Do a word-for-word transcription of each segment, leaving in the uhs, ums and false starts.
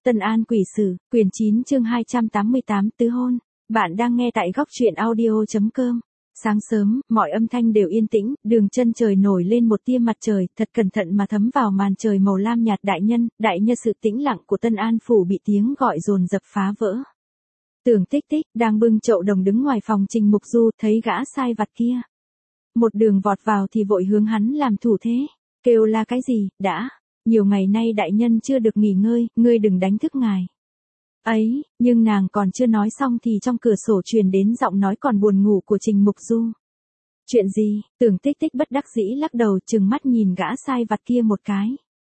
Tân An Quỷ Sử, quyển chín chương hai trăm tám mươi tám tứ hôn. Bạn đang nghe tại góc truyện audio.com. Sáng sớm, mọi âm thanh đều yên tĩnh, đường chân trời nổi lên một tia mặt trời, thật cẩn thận mà thấm vào màn trời màu lam nhạt. Đại nhân, đại nhân, sự tĩnh lặng của Tân An phủ bị tiếng gọi dồn dập phá vỡ. Tưởng Tích Tích đang bưng chậu đồng đứng ngoài phòng Trình Mục Du, thấy gã sai vặt kia một đường vọt vào thì vội hướng hắn làm thủ thế, kêu la cái gì, đã, nhiều ngày nay đại nhân chưa được nghỉ ngơi, ngươi đừng đánh thức ngài. Ấy, nhưng nàng còn chưa nói xong thì trong cửa sổ truyền đến giọng nói còn buồn ngủ của Trình Mục Du. Chuyện gì? Tưởng Tích Tích bất đắc dĩ lắc đầu, trừng mắt nhìn gã sai vặt kia một cái.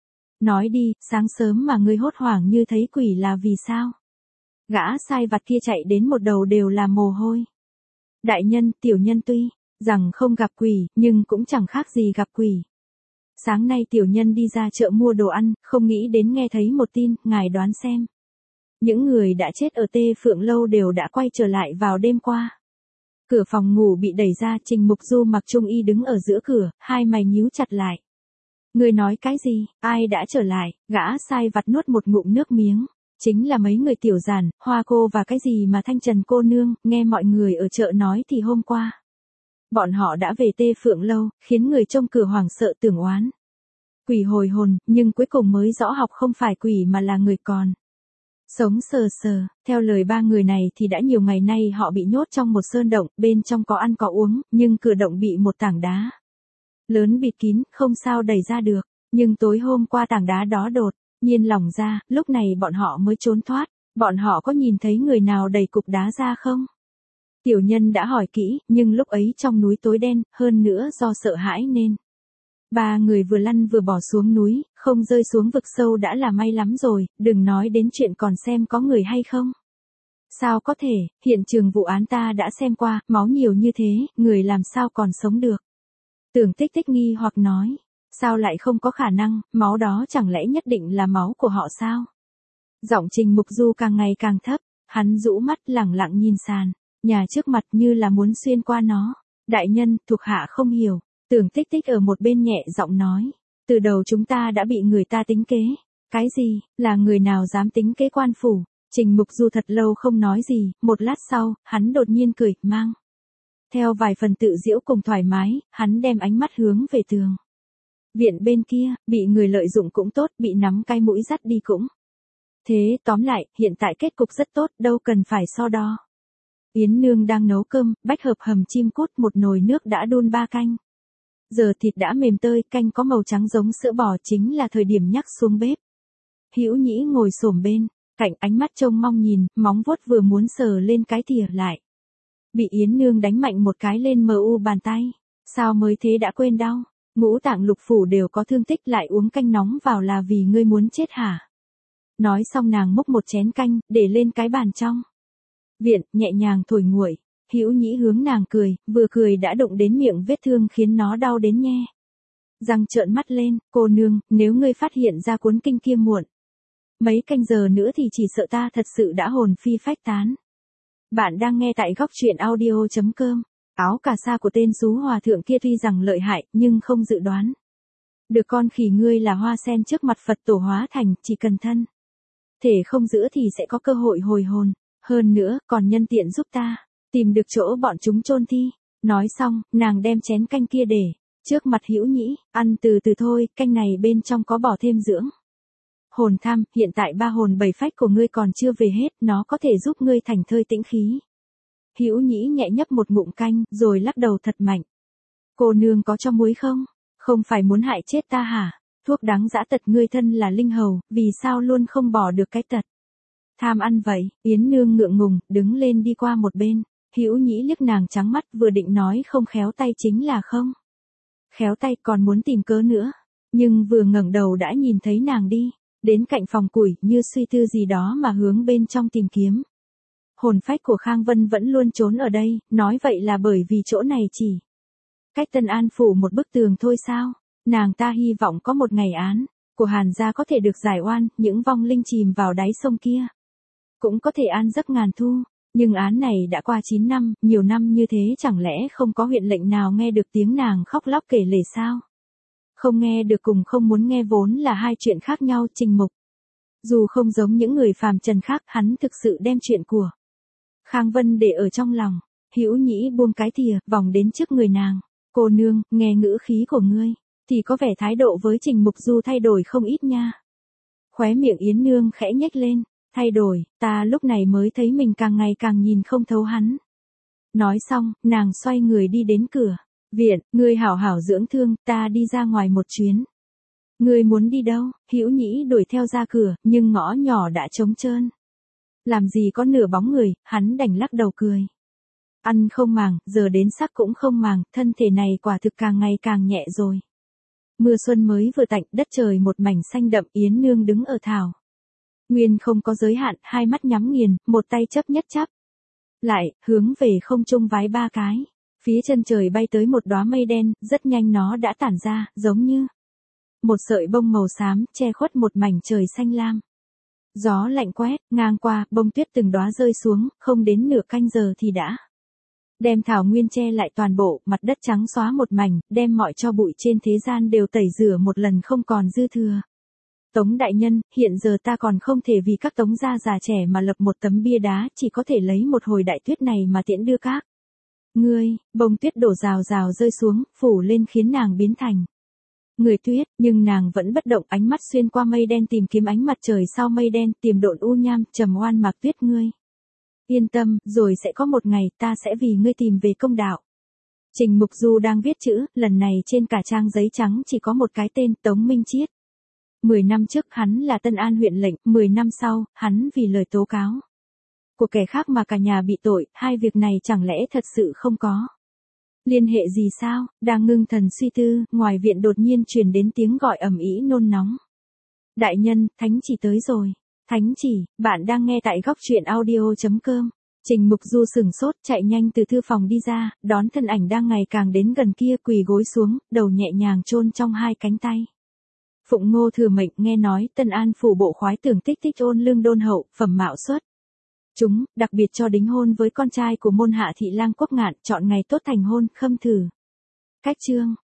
Nói đi, sáng sớm mà ngươi hốt hoảng như thấy quỷ là vì sao? Gã sai vặt kia chạy đến một đầu đều là mồ hôi. Đại nhân, tiểu nhân tuy rằng không gặp quỷ, nhưng cũng chẳng khác gì gặp quỷ. Sáng nay tiểu nhân đi ra chợ mua đồ ăn, không nghĩ đến nghe thấy một tin, ngài đoán xem. Những người đã chết ở Tê Phượng Lâu đều đã quay trở lại vào đêm qua. Cửa phòng ngủ bị đẩy ra, Trình Mục Du mặc trung y đứng ở giữa cửa, hai mày nhíu chặt lại. Người nói cái gì, ai đã trở lại? Gã sai vặt nuốt một ngụm nước miếng. Chính là mấy người tiểu giản, Hoa cô và cái gì mà Thanh Trần cô nương, nghe mọi người ở chợ nói thì hôm qua. Bọn họ đã về Tê Phượng Lâu, khiến người trông cửa hoảng sợ tưởng oán. Quỷ hồi hồn, nhưng cuối cùng mới rõ học không phải quỷ mà là người còn sống sờ sờ. Theo lời ba người này thì đã nhiều ngày nay họ bị nhốt trong một sơn động, bên trong có ăn có uống, nhưng cửa động bị một tảng đá lớn bịt kín, không sao đẩy ra được. Nhưng tối hôm qua tảng đá đó đột nhiên lỏng ra, lúc này bọn họ mới trốn thoát. Bọn họ có nhìn thấy người nào đẩy cục đá ra không? Tiểu nhân đã hỏi kỹ, nhưng lúc ấy trong núi tối đen, hơn nữa do sợ hãi nên ba người vừa lăn vừa bỏ xuống núi, không rơi xuống vực sâu đã là may lắm rồi, đừng nói đến chuyện còn xem có người hay không. Sao có thể, hiện trường vụ án ta đã xem qua, máu nhiều như thế, người làm sao còn sống được. Tưởng Tích Tích nghi hoặc nói, sao lại không có khả năng, máu đó chẳng lẽ nhất định là máu của họ sao? Giọng Trình Mục Du càng ngày càng thấp, hắn rũ mắt lẳng lặng nhìn sàn nhà trước mặt như là muốn xuyên qua nó. Đại nhân, thuộc hạ không hiểu. Tưởng Tích Tích ở một bên nhẹ giọng nói, từ đầu chúng ta đã bị người ta tính kế. Cái gì, là người nào dám tính kế quan phủ? Trình Mục Du thật lâu không nói gì, một lát sau, hắn đột nhiên cười, mang theo vài phần tự giễu cùng thoải mái, hắn đem ánh mắt hướng về tường viện bên kia, bị người lợi dụng cũng tốt, bị nắm cái mũi dắt đi cũng thế, tóm lại, hiện tại kết cục rất tốt, đâu cần phải so đo. Yến nương đang nấu cơm, bách hợp hầm chim cút, một nồi nước đã đun ba canh. Giờ thịt đã mềm tơi, canh có màu trắng giống sữa bò, chính là thời điểm nhắc xuống bếp. Hữu Nhĩ ngồi xổm bên cạnh, ánh mắt trông mong nhìn, móng vuốt vừa muốn sờ lên cái thìa lại bị Yến nương đánh mạnh một cái lên mờ u bàn tay. Sao mới thế đã quên đau? Ngũ tạng lục phủ đều có thương tích, lại uống canh nóng vào là vì ngươi muốn chết hả? Nói xong nàng múc một chén canh, để lên cái bàn trong viện, nhẹ nhàng thổi nguội. Hữu Nhĩ hướng nàng cười, vừa cười đã đụng đến miệng vết thương khiến nó đau đến nhe răng trợn mắt lên. Cô nương, nếu ngươi phát hiện ra cuốn kinh kia muộn mấy canh giờ nữa thì chỉ sợ ta thật sự đã hồn phi phách tán. Bạn đang nghe tại góc truyện audio.com. Áo cà sa của tên xú hòa thượng kia tuy rằng lợi hại, nhưng không dự đoán được con khỉ ngươi là hoa sen trước mặt Phật tổ hóa thành, chỉ cần thân thể không giữ thì sẽ có cơ hội hồi hồn. Hơn nữa, còn nhân tiện giúp ta tìm được chỗ bọn chúng chôn thi. Nói xong, nàng đem chén canh kia để trước mặt Hữu Nhĩ, ăn từ từ thôi, canh này bên trong có bỏ thêm dưỡng hồn tham, hiện tại ba hồn bảy phách của ngươi còn chưa về hết, nó có thể giúp ngươi thành thơi tĩnh khí. Hữu Nhĩ nhẹ nhấp một ngụm canh, rồi lắc đầu thật mạnh. Cô nương có cho muối không? Không phải muốn hại chết ta hả? Thuốc đáng dã tật, ngươi thân là linh hầu, vì sao luôn không bỏ được cái tật tham ăn vậy? Yến nương ngượng ngùng, đứng lên đi qua một bên. Hữu Nhĩ liếc nàng trắng mắt, vừa định nói không khéo tay chính là không khéo tay, còn muốn tìm cớ nữa. Nhưng vừa ngẩng đầu đã nhìn thấy nàng đi đến cạnh phòng củi, như suy tư gì đó mà hướng bên trong tìm kiếm. Hồn phách của Khang Vân vẫn luôn trốn ở đây, nói vậy là bởi vì chỗ này chỉ cách Tân An phủ một bức tường thôi sao? Nàng ta hy vọng có một ngày án của Hàn gia có thể được giải oan, những vong linh chìm vào đáy sông kia cũng có thể an giấc ngàn thu. Nhưng án này đã qua chín năm, nhiều năm như thế chẳng lẽ không có huyện lệnh nào nghe được tiếng nàng khóc lóc kể lể sao? Không nghe được cùng không muốn nghe vốn là hai chuyện khác nhau. Trình Mục Dù không giống những người phàm trần khác, hắn thực sự đem chuyện của Khang Vân để ở trong lòng. Hữu Nhĩ buông cái thìa, vòng đến trước người nàng. Cô nương, nghe ngữ khí của ngươi, thì có vẻ thái độ với Trình Mục Du thay đổi không ít nha. Khóe miệng Yến Nương khẽ nhếch lên. Thay đổi, ta lúc này mới thấy mình càng ngày càng nhìn không thấu hắn. Nói xong, nàng xoay người đi đến cửa viện, ngươi hảo hảo dưỡng thương, ta đi ra ngoài một chuyến. Ngươi muốn đi đâu? Hữu Nhĩ đuổi theo ra cửa, nhưng ngõ nhỏ đã trống trơn. Làm gì có nửa bóng người, hắn đành lắc đầu cười. Ăn không màng, giờ đến sắc cũng không màng, thân thể này quả thực càng ngày càng nhẹ rồi. Mưa xuân mới vừa tạnh, đất trời một mảnh xanh đậm. Yến Nương đứng ở thảo nguyên không có giới hạn, hai mắt nhắm nghiền, một tay chấp nhất chắp lại, hướng về không trung vái ba cái. Phía chân trời bay tới một đóa mây đen, rất nhanh nó đã tản ra, giống như một sợi bông màu xám, che khuất một mảnh trời xanh lam. Gió lạnh quét ngang qua, bông tuyết từng đóa rơi xuống, không đến nửa canh giờ thì đã đem thảo nguyên che lại toàn bộ, mặt đất trắng xóa một mảnh, đem mọi tro bụi trên thế gian đều tẩy rửa một lần không còn dư thừa. Tống đại nhân, hiện giờ ta còn không thể vì các tống gia già trẻ mà lập một tấm bia đá, chỉ có thể lấy một hồi đại tuyết này mà tiễn đưa các ngươi. Bông tuyết đổ rào rào rơi xuống, phủ lên khiến nàng biến thành người tuyết, nhưng nàng vẫn bất động, ánh mắt xuyên qua mây đen tìm kiếm ánh mặt trời sau mây đen, tìm độn u nham, trầm oan mạc tuyết. Ngươi yên tâm, rồi sẽ có một ngày ta sẽ vì ngươi tìm về công đạo. Trình Mục Du đang viết chữ, lần này trên cả trang giấy trắng chỉ có một cái tên, Tống Minh Chiết. Mười năm trước hắn là Tân An huyện lệnh, mười năm sau, hắn vì lời tố cáo của kẻ khác mà cả nhà bị tội, hai việc này chẳng lẽ thật sự không có liên hệ gì sao? Đang ngưng thần suy tư, ngoài viện đột nhiên truyền đến tiếng gọi ầm ĩ nôn nóng. Đại nhân, thánh chỉ tới rồi. Thánh chỉ, bạn đang nghe tại góc truyện audio chấm com. Trình Mục Du sừng sốt, chạy nhanh từ thư phòng đi ra, đón thân ảnh đang ngày càng đến gần kia, quỳ gối xuống, đầu nhẹ nhàng chôn trong hai cánh tay. Phụng Ngô thừa mệnh, nghe nói Tân An phủ bộ khoái tưởng tích tích ôn lương đôn hậu, phẩm mạo xuất chúng, đặc biệt cho đính hôn với con trai của môn hạ thị lang Quốc Ngạn, chọn ngày tốt thành hôn, khâm thử cách chương.